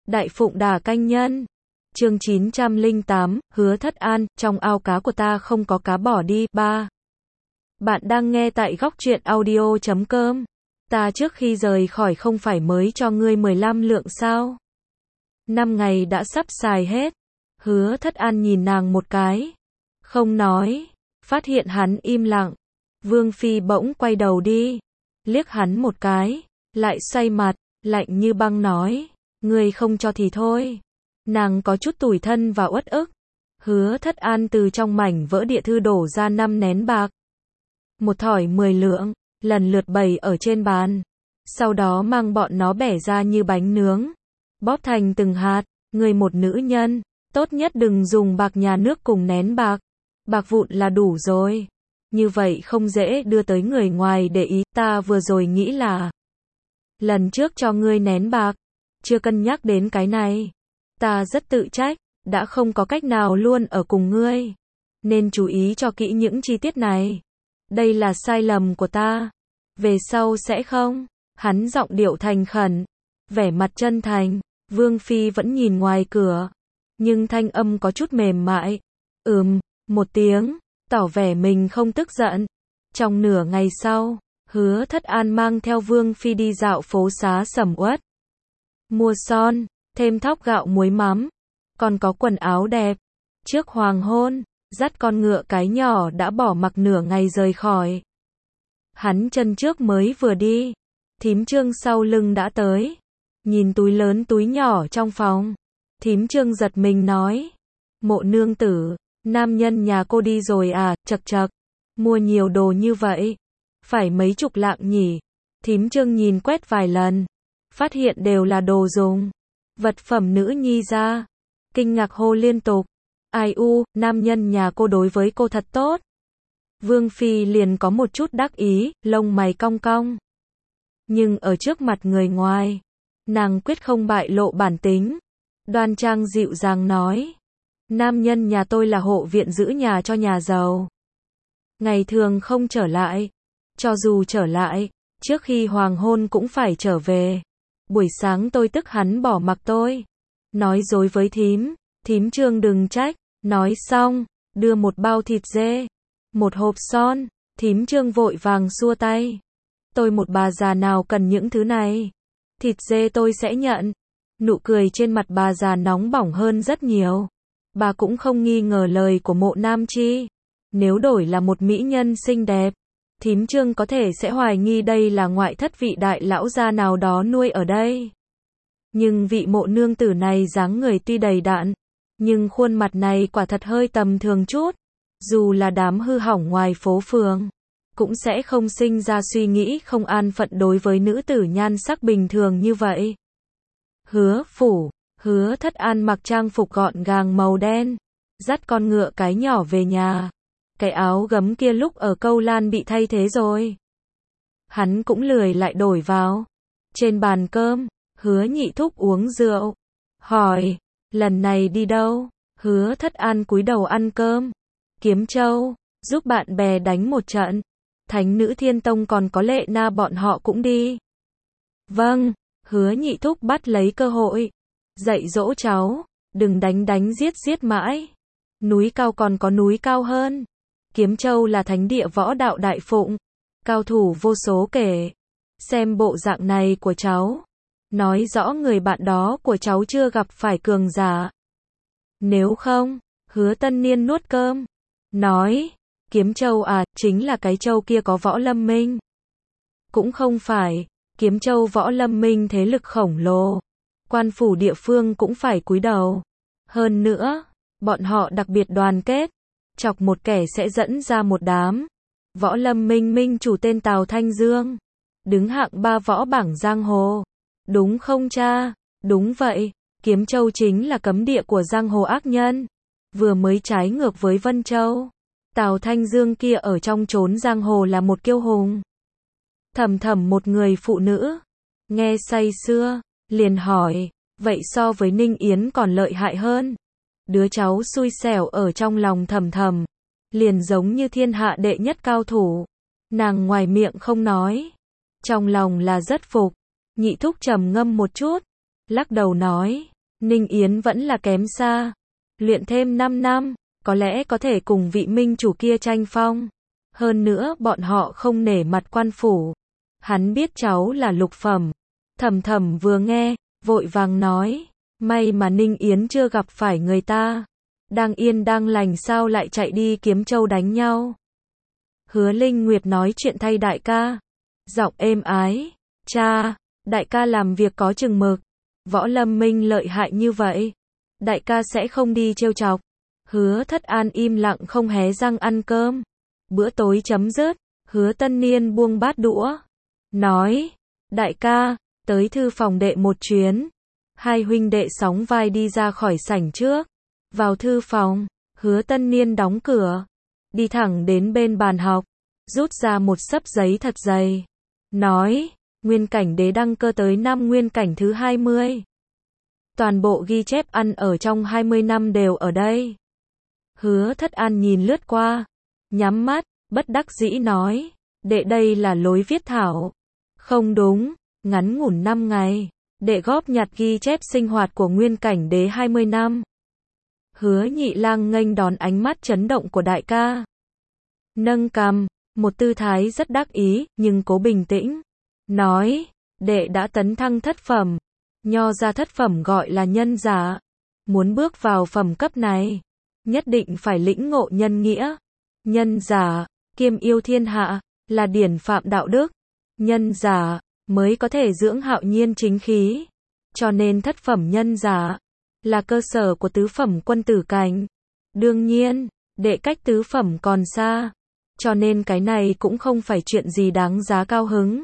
Đại Phụng Đả Canh Nhân. Chương 908, Hứa Thất An, trong ao cá của ta không có cá, bỏ đi. 3. Bạn đang nghe tại góc truyện audio.com. Ta trước khi rời khỏi không phải mới cho ngươi 15 lượng sao? 5 ngày đã sắp xài hết. Hứa Thất An nhìn nàng một cái, không nói. Phát hiện hắn im lặng, Vương Phi bỗng quay đầu đi, liếc hắn một cái, lại xoay mặt, lạnh như băng nói, ngươi không cho thì thôi. Nàng có chút tủi thân và uất ức. Hứa Thất An từ trong mảnh vỡ địa thư đổ ra 5 nén bạc, một thỏi 10 lượng, lần lượt bày ở trên bàn. Sau đó mang bọn nó bẻ ra như bánh nướng, bóp thành từng hạt. Người một nữ nhân, tốt nhất đừng dùng bạc nhà nước cùng nén bạc. Bạc vụn là đủ rồi. Như vậy không dễ đưa tới người ngoài để ý. Ta vừa rồi nghĩ là lần trước cho ngươi nén bạc, chưa cân nhắc đến cái này. Ta rất tự trách, đã không có cách nào luôn ở cùng ngươi, nên chú ý cho kỹ những chi tiết này. Đây là sai lầm của ta, về sau sẽ không. Hắn giọng điệu thành khẩn, vẻ mặt chân thành. Vương Phi vẫn nhìn ngoài cửa, nhưng thanh âm có chút mềm mại. Một tiếng, tỏ vẻ mình không tức giận. Trong nửa ngày sau, Hứa Thất An mang theo Vương Phi đi dạo phố xá sầm uất, mua son, thêm thóc gạo muối mắm, còn có quần áo đẹp. Trước hoàng hôn, dắt con ngựa cái nhỏ đã bỏ mặc nửa ngày rời khỏi. Hắn chân trước mới vừa đi, Thím Trương sau lưng đã tới. Nhìn túi lớn túi nhỏ trong phòng, Thím Trương giật mình nói, Mộ nương tử, nam nhân nhà cô đi rồi à? Chậc chậc, mua nhiều đồ như vậy, phải mấy chục lạng nhỉ? Thím Trương nhìn quét vài lần, phát hiện đều là đồ dùng, vật phẩm nữ nhi ra, kinh ngạc hô liên tục, ai u, nam nhân nhà cô đối với cô thật tốt. Vương Phi liền có một chút đắc ý, lông mày cong cong. Nhưng ở trước mặt người ngoài, nàng quyết không bại lộ bản tính, đoan trang dịu dàng nói, nam nhân nhà tôi là hộ viện giữ nhà cho nhà giàu, ngày thường không trở lại, cho dù trở lại, trước khi hoàng hôn cũng phải trở về. Buổi sáng tôi tức hắn bỏ mặc tôi, nói dối với Thím Trương đừng trách. Nói xong, đưa một bao thịt dê, một hộp son. Thím Trương vội vàng xua tay, tôi một bà già nào cần những thứ này, thịt dê tôi sẽ nhận. Nụ cười trên mặt bà già nóng bỏng hơn rất nhiều. Bà cũng không nghi ngờ lời của Mộ Nam Chi. Nếu đổi là một mỹ nhân xinh đẹp, Thím Trương có thể sẽ hoài nghi đây là ngoại thất vị đại lão gia nào đó nuôi ở đây. Nhưng vị mộ nương tử này dáng người tuy đầy đặn, nhưng khuôn mặt này quả thật hơi tầm thường chút. Dù là đám hư hỏng ngoài phố phường, cũng sẽ không sinh ra suy nghĩ không an phận đối với nữ tử nhan sắc bình thường như vậy. Hứa phủ, Hứa Thất An mặc trang phục gọn gàng màu đen, dắt con ngựa cái nhỏ về nhà. Cái áo gấm kia lúc ở Câu Lan bị thay thế rồi, hắn cũng lười lại đổi vào. Trên bàn cơm, Hứa Nhị Thúc uống rượu, hỏi, lần này đi đâu? Hứa Thất An cúi đầu ăn cơm. Kiếm Châu, giúp bạn bè đánh một trận. Thánh nữ Thiên Tông còn có Lệ Na bọn họ cũng đi. Vâng. Hứa Nhị Thúc bắt lấy cơ hội, dạy dỗ cháu, đừng đánh giết mãi. Núi cao còn có núi cao hơn. Kiếm Châu là thánh địa võ đạo Đại Phụng, cao thủ vô số kể. Xem bộ dạng này của cháu, nói rõ người bạn đó của cháu chưa gặp phải cường giả. Nếu không, Hứa Tân Niên nuốt cơm, nói, Kiếm Châu à, chính là cái châu kia có Võ Lâm Minh. Cũng không phải. Kiếm Châu Võ Lâm Minh thế lực khổng lồ, quan phủ địa phương cũng phải cúi đầu. Hơn nữa, bọn họ đặc biệt đoàn kết, chọc một kẻ sẽ dẫn ra một đám. Võ Lâm Minh minh chủ tên Tào Thanh Dương, đứng hạng 3 võ bảng giang hồ. Đúng không cha? Đúng vậy, Kiếm Châu chính là cấm địa của giang hồ ác nhân, vừa mới trái ngược với Vân Châu. Tào Thanh Dương kia ở trong chốn giang hồ là một kiêu hùng. Thầm một người phụ nữ, nghe say sưa, liền hỏi, vậy so với Ninh Yến còn lợi hại hơn? Đứa cháu xui xẻo ở trong lòng thầm, liền giống như thiên hạ đệ nhất cao thủ. Nàng ngoài miệng không nói, trong lòng là rất phục. Nhị Thúc trầm ngâm một chút, lắc đầu nói, Ninh Yến vẫn là kém xa. Luyện thêm 5 năm, có lẽ có thể cùng vị minh chủ kia tranh phong. Hơn nữa bọn họ không nể mặt quan phủ. Hắn biết cháu là lục phẩm. Thầm Thầm vừa nghe, vội vàng nói, may mà Ninh Yến chưa gặp phải người ta. Đang yên đang lành sao lại chạy đi Kiếm Châu đánh nhau. Hứa Linh Nguyệt nói chuyện thay đại ca. Giọng êm ái, cha, đại ca làm việc có chừng mực. Võ Lâm Minh lợi hại như vậy, đại ca sẽ không đi trêu chọc. Hứa Thất An im lặng không hé răng ăn cơm. Bữa tối chấm dứt, Hứa Tân Niên buông bát đũa. Nói, đại ca, tới thư phòng đệ một chuyến. Hai huynh đệ sóng vai đi ra khỏi sảnh trước. Vào thư phòng, Hứa Tân Niên đóng cửa. Đi thẳng đến bên bàn học. Rút ra một xấp giấy thật dày. Nói, Nguyên Cảnh Đế đăng cơ tới năm Nguyên Cảnh thứ 20. Toàn bộ ghi chép ăn ở trong 20 năm đều ở đây. Hứa Thất An nhìn lướt qua. Nhắm mắt, bất đắc dĩ nói. Đệ đây là lối viết thảo. Không đúng, ngắn ngủn 5 ngày. Đệ góp nhặt ghi chép sinh hoạt của Nguyên Cảnh Đế 20 năm. Hứa Nhị Lang nghênh đón ánh mắt chấn động của đại ca. Nâng cằm, một tư thái rất đắc ý, nhưng cố bình tĩnh. Nói, đệ đã tấn thăng thất phẩm. Nho ra thất phẩm gọi là nhân giả. Muốn bước vào phẩm cấp này, nhất định phải lĩnh ngộ nhân nghĩa. Nhân giả, kiêm yêu thiên hạ, là điển phạm đạo đức. Nhân giả, mới có thể dưỡng hạo nhiên chính khí. Cho nên thất phẩm nhân giả, là cơ sở của tứ phẩm quân tử cảnh. Đương nhiên, đệ cách tứ phẩm còn xa. Cho nên cái này cũng không phải chuyện gì đáng giá cao hứng.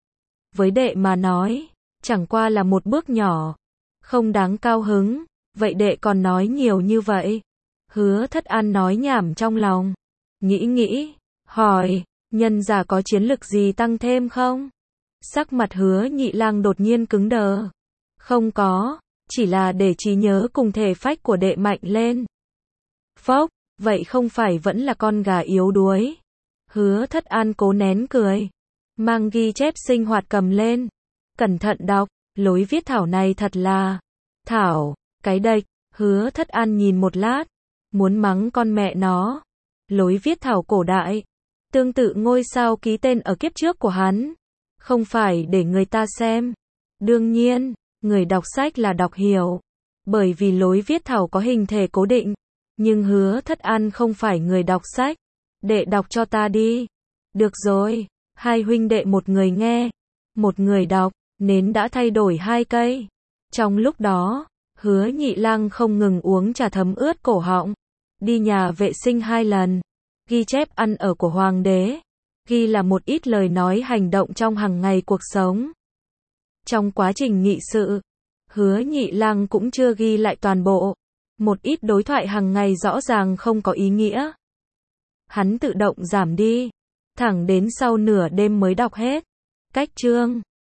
Với đệ mà nói, chẳng qua là một bước nhỏ. Không đáng cao hứng, vậy đệ còn nói nhiều như vậy. Hứa Thất An nói nhảm trong lòng. Nghĩ, hỏi, nhân giả có chiến lực gì tăng thêm không? Sắc mặt Hứa Nhị Lang đột nhiên cứng đờ. Không có, chỉ là để trí nhớ cùng thể phách của đệ mạnh lên. Phốc, vậy không phải vẫn là con gà yếu đuối. Hứa Thất An cố nén cười. Mang ghi chép sinh hoạt cầm lên. Cẩn thận đọc, lối viết thảo này thật là... Thảo, cái đệch. Hứa Thất An nhìn một lát. Muốn mắng con mẹ nó. Lối viết thảo cổ đại. Tương tự ngôi sao ký tên ở kiếp trước của hắn. Không phải để người ta xem. Đương nhiên, người đọc sách là đọc hiểu. Bởi vì lối viết thảo có hình thể cố định. Nhưng Hứa Thất An không phải người đọc sách. Đệ đọc cho ta đi. Được rồi, hai huynh đệ một người nghe, một người đọc, nến đã thay đổi 2 cây. Trong lúc đó, Hứa Nhị Lang không ngừng uống trà thấm ướt cổ họng. Đi nhà vệ sinh 2 lần. Ghi chép ăn ở của hoàng đế. Ghi là một ít lời nói hành động trong hàng ngày cuộc sống. Trong quá trình nghị sự, Hứa Nhị Lang cũng chưa ghi lại toàn bộ. Một ít đối thoại hàng ngày rõ ràng không có ý nghĩa. Hắn tự động giảm đi. Thẳng đến sau nửa đêm mới đọc hết. Cách chương